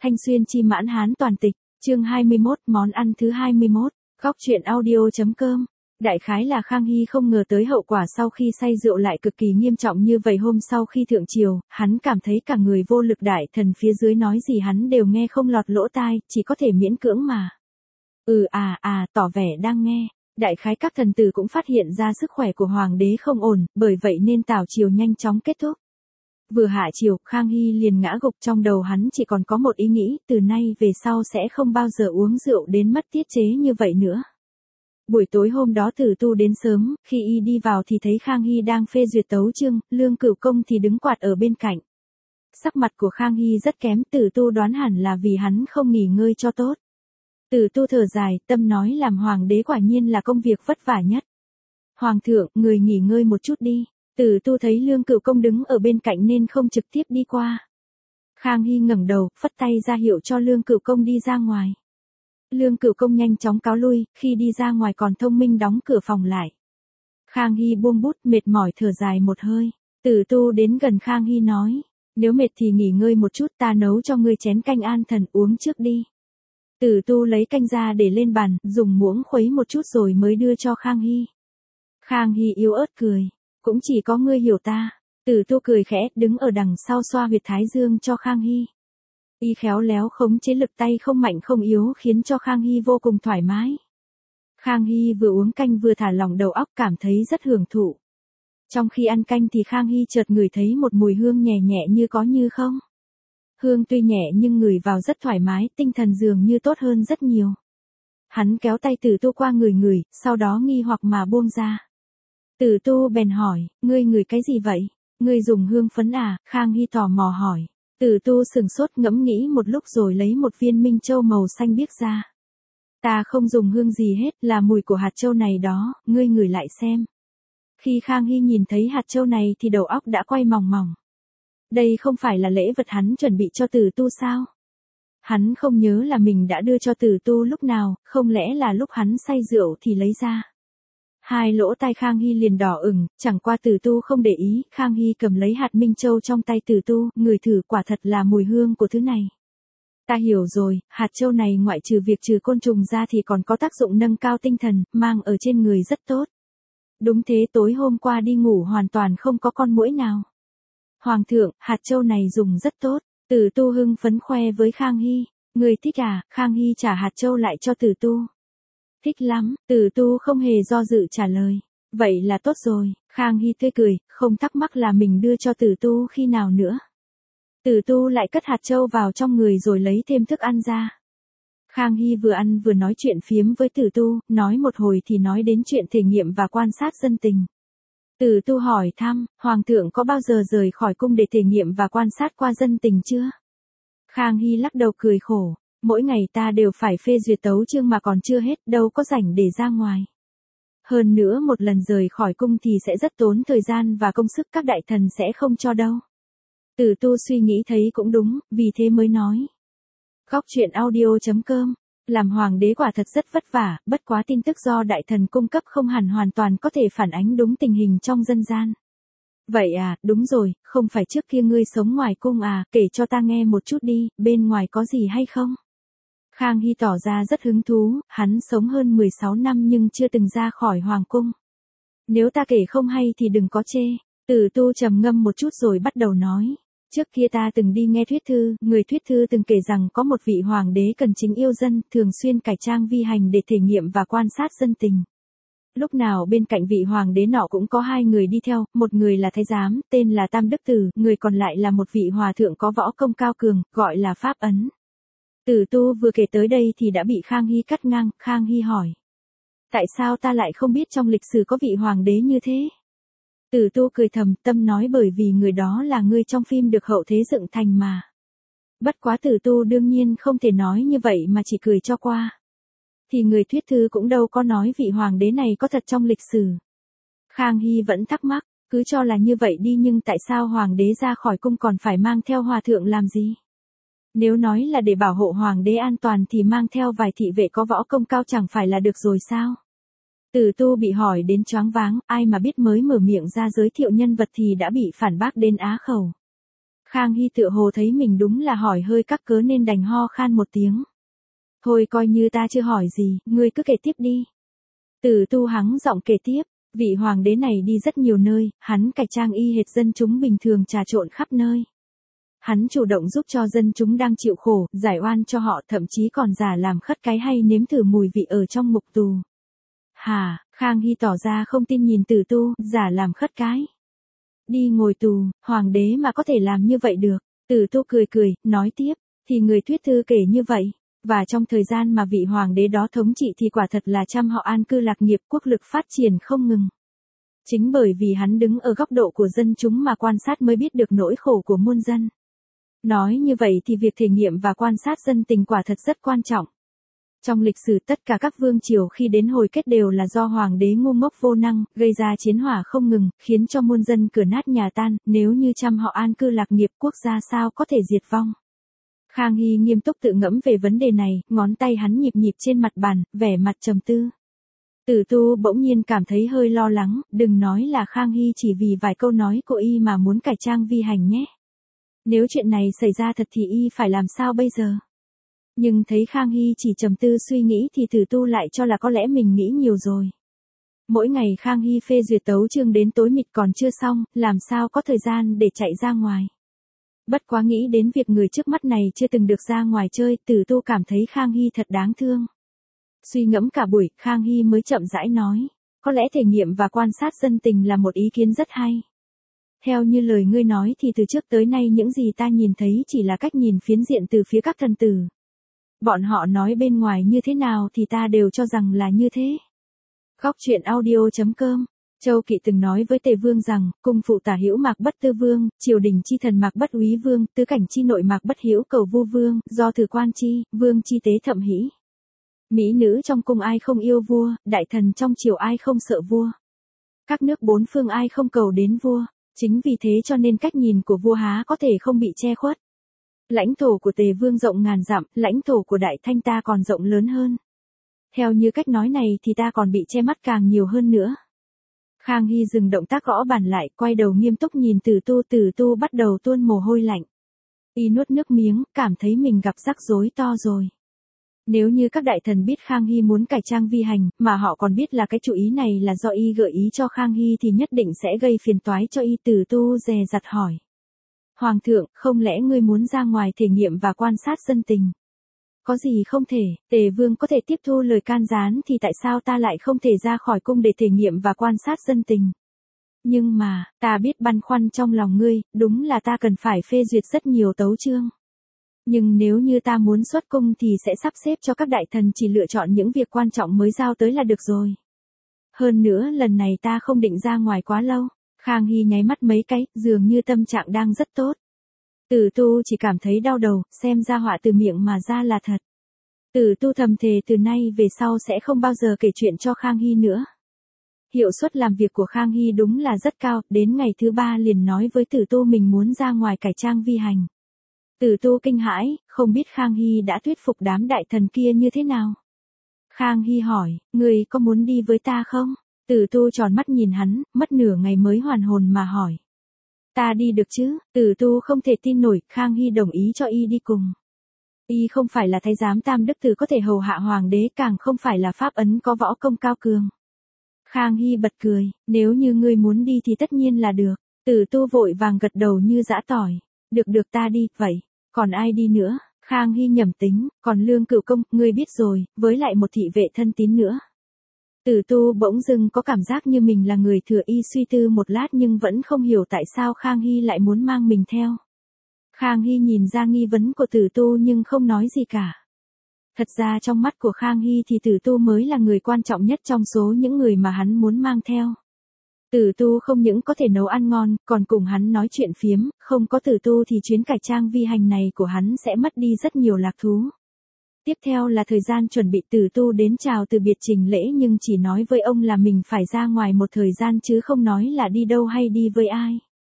Thanh Xuyên chi mãn Hán toàn tịch, chương 21, món ăn thứ 21, góc truyện audio.com. Đại khái là Khang Hy không ngờ tới hậu quả sau khi say rượu lại cực kỳ nghiêm trọng như vậy. Hôm sau khi thượng triều, hắn cảm thấy cả người vô lực, đại thần phía dưới nói gì hắn đều nghe không lọt lỗ tai, chỉ có thể miễn cưỡng mà. Tỏ vẻ đang nghe. Đại khái các thần tử cũng phát hiện ra sức khỏe của hoàng đế không ổn, bởi vậy nên tảo triều nhanh chóng kết thúc. Vừa hạ triều, Khang Hy liền ngã gục, trong đầu hắn chỉ còn có một ý nghĩ, từ nay về sau sẽ không bao giờ uống rượu đến mất tiết chế như vậy nữa. Buổi tối hôm đó Tử Tu đến sớm, khi y đi vào thì thấy Khang Hy đang phê duyệt tấu chương, Lương Cửu Công thì đứng quạt ở bên cạnh. Sắc mặt của Khang Hy rất kém, Tử Tu đoán hẳn là vì hắn không nghỉ ngơi cho tốt. Tử Tu thở dài, tâm nói làm hoàng đế quả nhiên là công việc vất vả nhất. Hoàng thượng, người nghỉ ngơi một chút đi. Tử Tu thấy Lương Cửu Công đứng ở bên cạnh nên không trực tiếp đi qua. Khang Hy ngẩng đầu, phất tay ra hiệu cho Lương Cửu Công đi ra ngoài. Lương Cửu Công nhanh chóng cáo lui, khi đi ra ngoài còn thông minh đóng cửa phòng lại. Khang Hy buông bút, mệt mỏi thở dài một hơi. Tử Tu đến gần Khang Hy nói, nếu mệt thì nghỉ ngơi một chút, ta nấu cho ngươi chén canh an thần uống trước đi. Tử Tu lấy canh ra để lên bàn, dùng muỗng khuấy một chút rồi mới đưa cho Khang Hy. Khang Hy yếu ớt cười, cũng chỉ có ngươi hiểu ta. Tử Tu cười khẽ, đứng ở đằng sau xoa huyệt thái dương cho Khang Hy. Y khéo léo khống chế lực tay không mạnh không yếu khiến cho Khang Hy vô cùng thoải mái. Khang Hy vừa uống canh vừa thả lỏng đầu óc, cảm thấy rất hưởng thụ. Trong khi ăn canh thì Khang Hy chợt ngửi thấy một mùi hương nhẹ nhẹ như có như không. Hương tuy nhẹ nhưng ngửi vào rất thoải mái, tinh thần dường như tốt hơn rất nhiều. Hắn kéo tay Tử Tu qua người, sau đó nghi hoặc mà buông ra. Tử Tu bèn hỏi, ngươi ngửi cái gì vậy? Ngươi dùng hương phấn à? Khang Hy tò mò hỏi. Tử Tu sừng sốt ngẫm nghĩ một lúc rồi lấy một viên minh châu màu xanh biếc ra. Ta không dùng hương gì hết, là mùi của hạt châu này đó, ngươi ngửi lại xem. Khi Khang Hy nhìn thấy hạt châu này thì đầu óc đã quay mòng mòng. Đây không phải là lễ vật hắn chuẩn bị cho Tử Tu sao? Hắn không nhớ là mình đã đưa cho Tử Tu lúc nào, không lẽ là lúc hắn say rượu thì lấy ra. Hai lỗ tai Khang Hy liền đỏ ửng, chẳng qua Tử Tu không để ý, Khang Hy cầm lấy hạt minh châu trong tay Tử Tu, ngửi thử, quả thật là mùi hương của thứ này. Ta hiểu rồi, hạt châu này ngoại trừ việc trừ côn trùng ra thì còn có tác dụng nâng cao tinh thần, mang ở trên người rất tốt. Đúng thế, tối hôm qua đi ngủ hoàn toàn không có con muỗi nào. Hoàng thượng, hạt châu này dùng rất tốt. Tử Tu hưng phấn khoe với Khang Hy. Người thích à? Khang Hy trả hạt châu lại cho Tử Tu. Thích lắm, Tử Tu không hề do dự trả lời. Vậy là tốt rồi. Khang Hy tươi cười, không thắc mắc là mình đưa cho Tử Tu khi nào nữa. Tử Tu lại cất hạt châu vào trong người rồi lấy thêm thức ăn ra. Khang Hy vừa ăn vừa nói chuyện phiếm với Tử Tu, nói một hồi thì nói đến chuyện thể nghiệm và quan sát dân tình. Tử Tu hỏi thăm, Hoàng thượng có bao giờ rời khỏi cung để thể nghiệm và quan sát qua dân tình chưa? Khang Hy lắc đầu cười khổ, mỗi ngày ta đều phải phê duyệt tấu chương mà còn chưa hết, đâu có rảnh để ra ngoài. Hơn nữa một lần rời khỏi cung thì sẽ rất tốn thời gian và công sức, các đại thần sẽ không cho đâu. Tử Tu suy nghĩ thấy cũng đúng, vì thế mới nói. Góc truyện audio.com. Làm hoàng đế quả thật rất vất vả, bất quá tin tức do đại thần cung cấp không hẳn hoàn toàn có thể phản ánh đúng tình hình trong dân gian. Vậy à, đúng rồi, không phải trước kia ngươi sống ngoài cung à, kể cho ta nghe một chút đi, bên ngoài có gì hay không? Khang Hy tỏ ra rất hứng thú, hắn sống hơn 16 năm nhưng chưa từng ra khỏi hoàng cung. Nếu ta kể không hay thì đừng có chê. Tử Tu trầm ngâm một chút rồi bắt đầu nói. Trước kia ta từng đi nghe thuyết thư, người thuyết thư từng kể rằng có một vị hoàng đế cần chính yêu dân, thường xuyên cải trang vi hành để thể nghiệm và quan sát dân tình. Lúc nào bên cạnh vị hoàng đế nọ cũng có hai người đi theo, một người là thái giám, tên là Tam Đức Tử, người còn lại là một vị hòa thượng có võ công cao cường, gọi là Pháp Ấn. Tử Tu vừa kể tới đây thì đã bị Khang Hy cắt ngang, Khang Hy hỏi. Tại sao ta lại không biết trong lịch sử có vị hoàng đế như thế? Tử Tu cười thầm, tâm nói bởi vì người đó là người trong phim được hậu thế dựng thành mà. Bất quá Tử Tu đương nhiên không thể nói như vậy mà chỉ cười cho qua. Thì người thuyết thư cũng đâu có nói vị hoàng đế này có thật trong lịch sử. Khang Hy vẫn thắc mắc, cứ cho là như vậy đi nhưng tại sao hoàng đế ra khỏi cung còn phải mang theo hòa thượng làm gì? Nếu nói là để bảo hộ hoàng đế an toàn thì mang theo vài thị vệ có võ công cao chẳng phải là được rồi sao? Tử Tu bị hỏi đến choáng váng, ai mà biết mới mở miệng ra giới thiệu nhân vật thì đã bị phản bác đến á khẩu. Khang Hy tựa hồ thấy mình đúng là hỏi hơi các cớ nên đành ho khan một tiếng. Thôi coi như ta chưa hỏi gì, ngươi cứ kể tiếp đi. Từ Tu hắng giọng kể tiếp, vị hoàng đế này đi rất nhiều nơi, hắn cải trang y hệt dân chúng bình thường trà trộn khắp nơi. Hắn chủ động giúp cho dân chúng đang chịu khổ, giải oan cho họ, thậm chí còn giả làm khất cái hay nếm thử mùi vị ở trong ngục tù. Hả, Khang Hy tỏ ra không tin nhìn Từ Tu, giả làm khất cái. Đi ngồi tù, hoàng đế mà có thể làm như vậy được. Từ Tu cười cười, nói tiếp, thì người thuyết thư kể như vậy. Và trong thời gian mà vị hoàng đế đó thống trị thì quả thật là trăm họ an cư lạc nghiệp, quốc lực phát triển không ngừng. Chính bởi vì hắn đứng ở góc độ của dân chúng mà quan sát mới biết được nỗi khổ của muôn dân. Nói như vậy thì việc thể nghiệm và quan sát dân tình quả thật rất quan trọng. Trong lịch sử tất cả các vương triều khi đến hồi kết đều là do hoàng đế ngu ngốc vô năng, gây ra chiến hỏa không ngừng, khiến cho muôn dân cửa nát nhà tan, nếu như trăm họ an cư lạc nghiệp quốc gia sao có thể diệt vong. Khang Hy nghiêm túc tự ngẫm về vấn đề này, ngón tay hắn nhịp nhịp trên mặt bàn, vẻ mặt trầm tư. Từ Tu bỗng nhiên cảm thấy hơi lo lắng, đừng nói là Khang Hy chỉ vì vài câu nói của y mà muốn cải trang vi hành nhé. Nếu chuyện này xảy ra thật thì y phải làm sao bây giờ? Nhưng thấy Khang Hy chỉ trầm tư suy nghĩ thì Từ Tu lại cho là có lẽ mình nghĩ nhiều rồi. Mỗi ngày Khang Hy phê duyệt tấu chương đến tối mịt còn chưa xong, làm sao có thời gian để chạy ra ngoài. Bất quá nghĩ đến việc người trước mắt này chưa từng được ra ngoài chơi, Từ Tu cảm thấy Khang Hy thật đáng thương. Suy ngẫm cả buổi, Khang Hy mới chậm rãi nói, có lẽ thể nghiệm và quan sát dân tình là một ý kiến rất hay. Theo như lời ngươi nói thì từ trước tới nay những gì ta nhìn thấy chỉ là cách nhìn phiến diện từ phía các thần tử. Bọn họ nói bên ngoài như thế nào thì ta đều cho rằng là như thế. Góc truyện audio.com. Châu Kỵ từng nói với Tề Vương rằng, cung phụ tả hữu Mạc Bất Tư Vương, triều đình chi thần Mạc Bất Úy Vương, tứ cảnh chi nội Mạc Bất Hữu Cầu Vu Vương, do thử quan chi, vương chi tế thậm hĩ. Mỹ nữ trong cung ai không yêu vua, đại thần trong triều ai không sợ vua. Các nước bốn phương ai không cầu đến vua, chính vì thế cho nên cách nhìn của vua há có thể không bị che khuất. Lãnh thổ của Tề Vương rộng ngàn dặm, lãnh thổ của Đại Thanh ta còn rộng lớn hơn. Theo như cách nói này thì ta còn bị che mắt càng nhiều hơn nữa. Khang Hy dừng động tác gõ bàn lại, quay đầu nghiêm túc nhìn Từ Tu bắt đầu tuôn mồ hôi lạnh. Y nuốt nước miếng, cảm thấy mình gặp rắc rối to rồi. Nếu như các đại thần biết Khang Hy muốn cải trang vi hành, mà họ còn biết là cái chủ ý này là do y gợi ý cho Khang Hy thì nhất định sẽ gây phiền toái cho y. Từ Tu dè dặt hỏi. Hoàng thượng, không lẽ ngươi muốn ra ngoài thể nghiệm và quan sát dân tình? Có gì không thể, Tề Vương có thể tiếp thu lời can gián thì tại sao ta lại không thể ra khỏi cung để thể nghiệm và quan sát dân tình? Nhưng mà, ta biết băn khoăn trong lòng ngươi, đúng là ta cần phải phê duyệt rất nhiều tấu chương. Nhưng nếu như ta muốn xuất cung thì sẽ sắp xếp cho các đại thần chỉ lựa chọn những việc quan trọng mới giao tới là được rồi. Hơn nữa lần này ta không định ra ngoài quá lâu. Khang Hy nháy mắt mấy cái, dường như tâm trạng đang rất tốt. Từ Tu chỉ cảm thấy đau đầu, xem ra họa từ miệng mà ra là thật. Từ Tu thầm thề từ nay về sau sẽ không bao giờ kể chuyện cho Khang Hy nữa. Hiệu suất làm việc của Khang Hy đúng là rất cao, đến ngày thứ 3 liền nói với Từ Tu mình muốn ra ngoài cải trang vi hành. Từ Tu kinh hãi, không biết Khang Hy đã thuyết phục đám đại thần kia như thế nào. Khang Hy hỏi, người có muốn đi với ta không? Từ Tu tròn mắt nhìn hắn, mất nửa ngày mới hoàn hồn mà hỏi. Ta đi được chứ? Từ Tu không thể tin nổi, Khang Hy đồng ý cho y đi cùng. Y không phải là thái giám tam đức tử có thể hầu hạ hoàng đế, càng không phải là pháp ấn có võ công cao cường. Khang Hy bật cười, nếu như ngươi muốn đi thì tất nhiên là được. Từ Tu vội vàng gật đầu như giã tỏi. Được ta đi, vậy, còn ai đi nữa? Khang Hy nhẩm tính, còn Lương Cửu Công, ngươi biết rồi, với lại một thị vệ thân tín nữa. Từ Tu bỗng dưng có cảm giác như mình là người thừa, y suy tư một lát nhưng vẫn không hiểu tại sao Khang Hy lại muốn mang mình theo. Khang Hy nhìn ra nghi vấn của Từ Tu nhưng không nói gì cả. Thật ra trong mắt của Khang Hy thì Từ Tu mới là người quan trọng nhất trong số những người mà hắn muốn mang theo. Từ Tu không những có thể nấu ăn ngon, còn cùng hắn nói chuyện phiếm, không có Từ Tu thì chuyến cải trang vi hành này của hắn sẽ mất đi rất nhiều lạc thú. Tiếp theo là thời gian chuẩn bị. Từ Tu đến chào từ biệt trình lễ nhưng chỉ nói với ông là mình phải ra ngoài một thời gian chứ không nói là đi đâu hay đi với ai.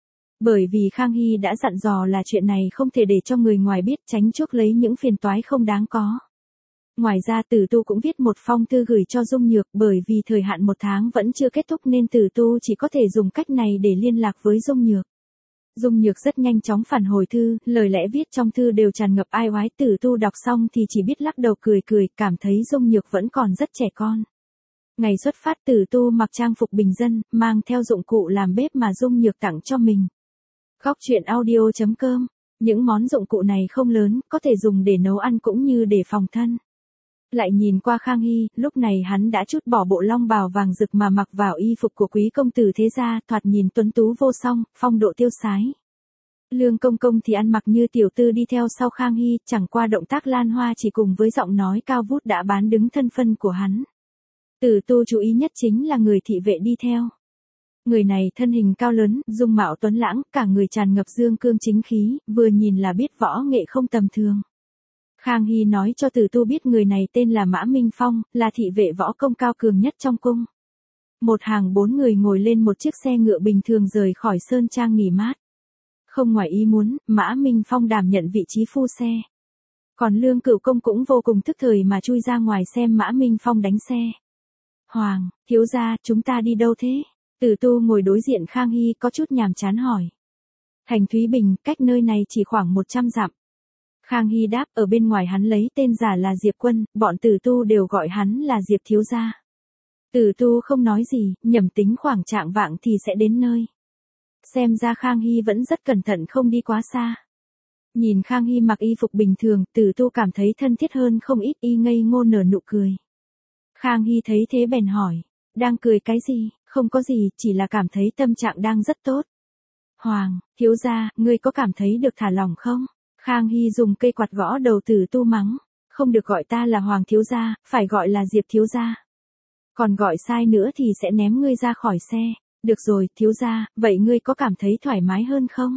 Bởi vì Khang Hy đã dặn dò là chuyện này không thể để cho người ngoài biết, tránh chuốc lấy những phiền toái không đáng có. Ngoài ra Từ Tu cũng viết một phong thư gửi cho Dung Nhược, bởi vì thời hạn 1 tháng vẫn chưa kết thúc nên Từ Tu chỉ có thể dùng cách này để liên lạc với Dung Nhược. Dung Nhược rất nhanh chóng phản hồi thư, lời lẽ viết trong thư đều tràn ngập ai oái. Tử Tu đọc xong thì chỉ biết lắc đầu cười cười, cảm thấy Dung Nhược vẫn còn rất trẻ con. Ngày xuất phát Tử Tu mặc trang phục bình dân, mang theo dụng cụ làm bếp mà Dung Nhược tặng cho mình. Góc truyện audio.com. Những món dụng cụ này không lớn, có thể dùng để nấu ăn cũng như để phòng thân. Lại nhìn qua Khang Hy, lúc này hắn đã trút bỏ bộ long bào vàng rực mà mặc vào y phục của quý công tử thế gia, thoạt nhìn tuấn tú vô song, phong độ tiêu sái. Lương Công Công thì ăn mặc như tiểu tư đi theo sau Khang Hy, chẳng qua động tác lan hoa chỉ cùng với giọng nói cao vút đã bán đứng thân phân của hắn. Tử Tu chú ý nhất chính là người thị vệ đi theo. Người này thân hình cao lớn, dung mạo tuấn lãng, cả người tràn ngập dương cương chính khí, vừa nhìn là biết võ nghệ không tầm thường. Khang Hy nói cho Tử Tu biết người này tên là Mã Minh Phong, là thị vệ võ công cao cường nhất trong cung. Một hàng 4 người ngồi lên một chiếc xe ngựa bình thường rời khỏi sơn trang nghỉ mát. Không ngoài ý muốn, Mã Minh Phong đảm nhận vị trí phu xe. Còn Lương Cửu Công cũng vô cùng tức thời mà chui ra ngoài xem Mã Minh Phong đánh xe. Hoàng, thiếu gia, chúng ta đi đâu thế? Tử Tu ngồi đối diện Khang Hy có chút nhàm chán hỏi. Thành Thúy Bình, cách nơi này chỉ khoảng 100 dặm. Khang Hy đáp, ở bên ngoài hắn lấy tên giả là Diệp Quân, bọn Tử Tu đều gọi hắn là Diệp thiếu gia. Tử Tu không nói gì, nhẩm tính khoảng trạng vạng thì sẽ đến nơi. Xem ra Khang Hy vẫn rất cẩn thận không đi quá xa. Nhìn Khang Hy mặc y phục bình thường, Tử Tu cảm thấy thân thiết hơn không ít, y ngây ngô nở nụ cười. Khang Hy thấy thế bèn hỏi, đang cười cái gì? Không có gì, chỉ là cảm thấy tâm trạng đang rất tốt. Hoàng, thiếu gia, ngươi có cảm thấy được thả lỏng không? Khang Hy dùng cây quạt gõ đầu Tử Tu mắng. Không được gọi ta là Hoàng thiếu gia, phải gọi là Diệp thiếu gia. Còn gọi sai nữa thì sẽ ném ngươi ra khỏi xe. Được rồi, thiếu gia, vậy ngươi có cảm thấy thoải mái hơn không?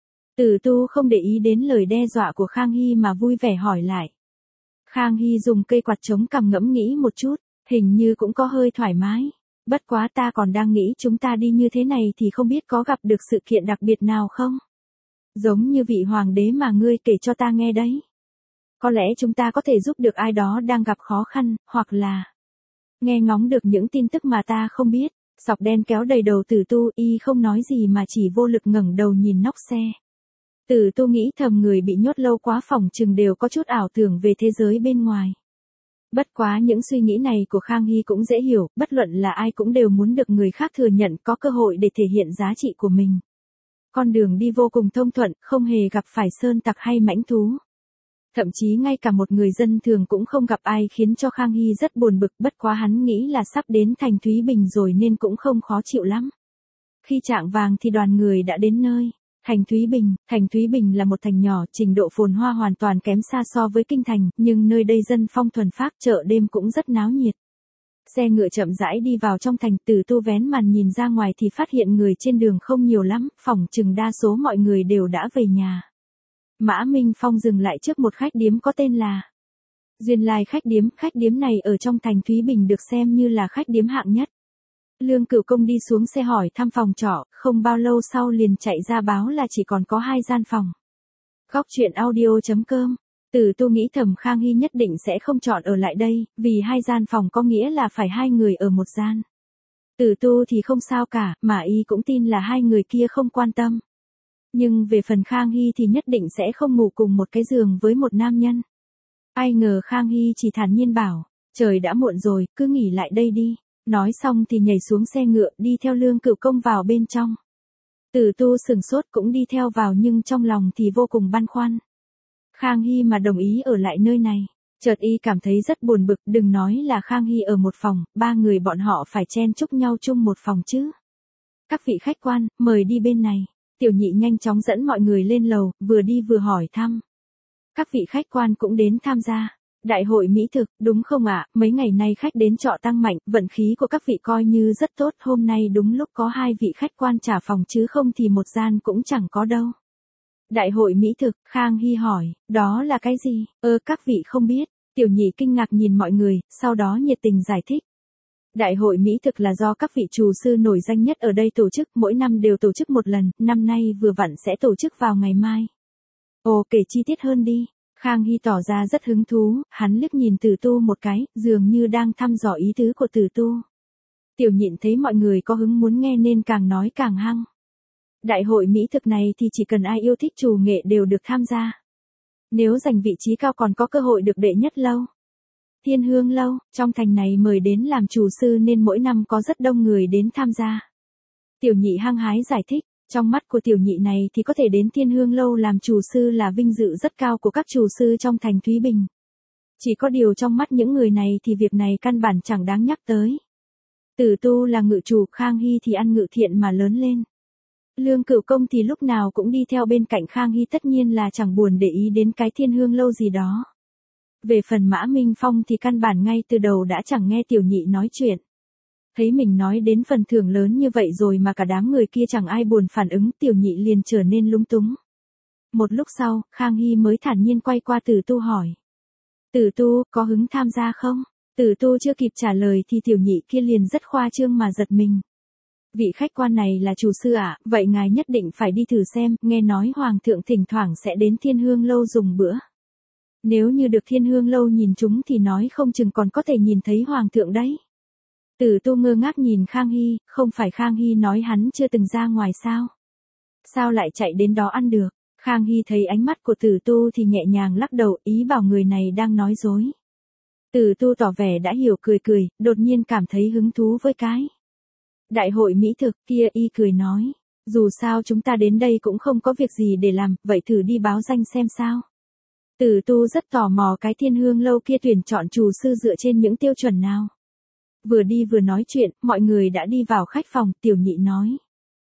Tử Tu không để ý đến lời đe dọa của Khang Hy mà vui vẻ hỏi lại. Khang Hy dùng cây quạt chống cằm ngẫm nghĩ một chút, hình như cũng có hơi thoải mái. Bất quá ta còn đang nghĩ chúng ta đi như thế này thì không biết có gặp được sự kiện đặc biệt nào không? Giống như vị hoàng đế mà ngươi kể cho ta nghe đấy. Có lẽ chúng ta có thể giúp được ai đó đang gặp khó khăn, hoặc là nghe ngóng được những tin tức mà ta không biết. Sọc đen kéo đầy đầu Tử Tu, y không nói gì mà chỉ vô lực ngẩng đầu nhìn nóc xe. Tử Tu nghĩ thầm người bị nhốt lâu quá phỏng chừng đều có chút ảo tưởng về thế giới bên ngoài. Bất quá những suy nghĩ này của Khang Hy cũng dễ hiểu, bất luận là ai cũng đều muốn được người khác thừa nhận có cơ hội để thể hiện giá trị của mình. Con đường đi vô cùng thông thuận, không hề gặp phải sơn tặc hay mãnh thú. Thậm chí ngay cả một người dân thường cũng không gặp ai khiến cho Khang Hy rất buồn bực, bất quá hắn nghĩ là sắp đến thành Thúy Bình rồi nên cũng không khó chịu lắm. Khi chạng vàng thì đoàn người đã đến nơi. Thành Thúy Bình là một thành nhỏ, trình độ phồn hoa hoàn toàn kém xa so với kinh thành, nhưng nơi đây dân phong thuần phác, chợ đêm cũng rất náo nhiệt. Xe ngựa chậm rãi đi vào trong thành, Tử Tu vén màn nhìn ra ngoài thì phát hiện người trên đường không nhiều lắm, phỏng chừng đa số mọi người đều đã về nhà. Mã Minh Phong dừng lại trước một khách điếm có tên là Duyên Lai khách điếm này ở trong thành Thúy Bình được xem như là khách điếm hạng nhất. Lương Cửu Công đi xuống xe hỏi thăm phòng trọ, không bao lâu sau liền chạy ra báo là chỉ còn có 2 gian phòng. Góc truyện audio.com. Tử Tu nghĩ thầm Khang Hy nhất định sẽ không chọn ở lại đây, vì 2 gian phòng có nghĩa là phải 2 người ở một gian. Tử Tu thì không sao cả, mà y cũng tin là 2 người kia không quan tâm. Nhưng về phần Khang Hy thì nhất định sẽ không ngủ cùng một cái giường với một nam nhân. Ai ngờ Khang Hy chỉ thản nhiên bảo, trời đã muộn rồi, cứ nghỉ lại đây đi. Nói xong thì nhảy xuống xe ngựa đi theo Lương Cửu Công vào bên trong. Tử Tu sửng sốt cũng đi theo vào nhưng trong lòng thì vô cùng băn khoăn. Khang Hy mà đồng ý ở lại nơi này. Chợt y cảm thấy rất buồn bực, đừng nói là Khang Hy ở một phòng, 3 người bọn họ phải chen chúc nhau chung một phòng chứ. Các vị khách quan, mời đi bên này. Tiểu Nhị nhanh chóng dẫn mọi người lên lầu, vừa đi vừa hỏi thăm. Các vị khách quan cũng đến tham gia. Đại hội mỹ thực, đúng không ạ? Mấy ngày nay khách đến trọ tăng mạnh, vận khí của các vị coi như rất tốt, hôm nay đúng lúc có 2 vị khách quan trả phòng chứ không thì một gian cũng chẳng có đâu. Đại hội mỹ thực, Khang Hy hỏi, đó là cái gì? Các vị không biết. Tiểu Nhị kinh ngạc nhìn mọi người, sau đó nhiệt tình giải thích. Đại hội mỹ thực là do các vị厨sư nổi danh nhất ở đây tổ chức, mỗi năm đều tổ chức một lần, năm nay vừa vặn sẽ tổ chức vào ngày mai. Ồ, kể chi tiết hơn đi. Khang Hy tỏ ra rất hứng thú, hắn liếc nhìn Tử Tu một cái, dường như đang thăm dò ý tứ của Tử Tu. Tiểu Nhịn thấy mọi người có hứng muốn nghe nên càng nói càng hăng. Đại hội mỹ thực này thì chỉ cần ai yêu thích trù nghệ đều được tham gia. Nếu giành vị trí cao còn có cơ hội được đệ nhất lâu. Thiên Hương Lâu, trong thành này mời đến làm chủ sư nên mỗi năm có rất đông người đến tham gia. Tiểu nhị hăng hái giải thích, trong mắt của tiểu nhị này thì có thể đến Thiên Hương Lâu làm chủ sư là vinh dự rất cao của các chủ sư trong thành Thúy Bình. Chỉ có điều trong mắt những người này thì việc này căn bản chẳng đáng nhắc tới. Tử Tu là ngự chủ, Khang Hy thì ăn ngự thiện mà lớn lên. Lương Cửu Công thì lúc nào cũng đi theo bên cạnh Khang Hy, tất nhiên là chẳng buồn để ý đến cái Thiên Hương Lâu gì đó. Về phần Mã Minh Phong thì căn bản ngay từ đầu đã chẳng nghe tiểu nhị nói chuyện. Thấy mình nói đến phần thưởng lớn như vậy rồi mà cả đám người kia chẳng ai buồn phản ứng, tiểu nhị liền trở nên lúng túng. Một lúc sau, Khang Hy mới thản nhiên quay qua Tử Tu hỏi. Tử Tu, có hứng tham gia không? Tử Tu chưa kịp trả lời thì tiểu nhị kia liền rất khoa trương mà giật mình. Vị khách quan này là chủ sư ạ, vậy ngài nhất định phải đi thử xem, nghe nói Hoàng thượng thỉnh thoảng sẽ đến Thiên Hương Lâu dùng bữa. Nếu như được Thiên Hương Lâu nhìn chúng thì nói không chừng còn có thể nhìn thấy Hoàng thượng đấy. Tử Tu ngơ ngác nhìn Khang Hy, không phải Khang Hy nói hắn chưa từng ra ngoài sao? Sao lại chạy đến đó ăn được? Khang Hy thấy ánh mắt của Tử Tu thì nhẹ nhàng lắc đầu, ý bảo người này đang nói dối. Tử Tu tỏ vẻ đã hiểu, cười cười, đột nhiên cảm thấy hứng thú với cái đại hội mỹ thực kia, y cười nói. Dù sao chúng ta đến đây cũng không có việc gì để làm, vậy thử đi báo danh xem sao. Tử Tu rất tò mò cái Thiên Hương Lâu kia tuyển chọn chủ sư dựa trên những tiêu chuẩn nào. Vừa đi vừa nói chuyện, mọi người đã đi vào khách phòng, tiểu nhị nói.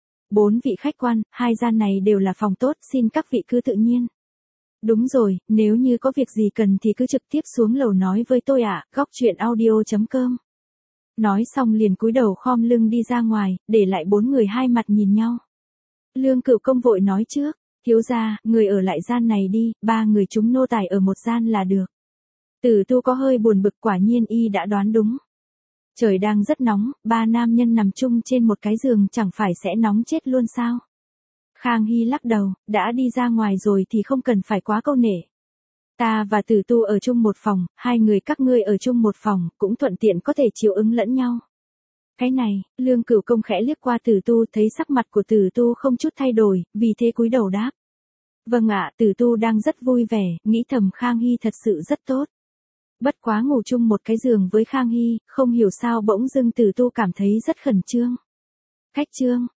4 vị khách quan, 2 gian này đều là phòng tốt, xin các vị cứ tự nhiên. Đúng rồi, nếu như có việc gì cần thì cứ trực tiếp xuống lầu nói với tôi ạ, góc chuyện audio.com. Nói xong liền cúi đầu khom lưng đi ra ngoài, để lại 4 người hai mặt nhìn nhau. Lương Cửu Công vội nói trước, thiếu gia, người ở lại gian này đi, 3 người chúng nô tài ở một gian là được. Tử Tu có hơi buồn bực, quả nhiên y đã đoán đúng. Trời đang rất nóng, 3 nam nhân nằm chung trên một cái giường chẳng phải sẽ nóng chết luôn sao? Khang Hy lắc đầu, đã đi ra ngoài rồi thì không cần phải quá câu nể. Ta và Tử Tu ở chung một phòng, 2 người các ngươi ở chung một phòng, cũng thuận tiện có thể chiếu ứng lẫn nhau. Cái này, Lương Cửu Công khẽ liếc qua Tử Tu, thấy sắc mặt của Tử Tu không chút thay đổi, vì thế cúi đầu đáp. Vâng ạ, Tử Tu đang rất vui vẻ, nghĩ thầm Khang Hy thật sự rất tốt. Bất quá ngủ chung một cái giường với Khang Hy, không hiểu sao bỗng dưng Tử Tu cảm thấy rất khẩn trương. Khách trương,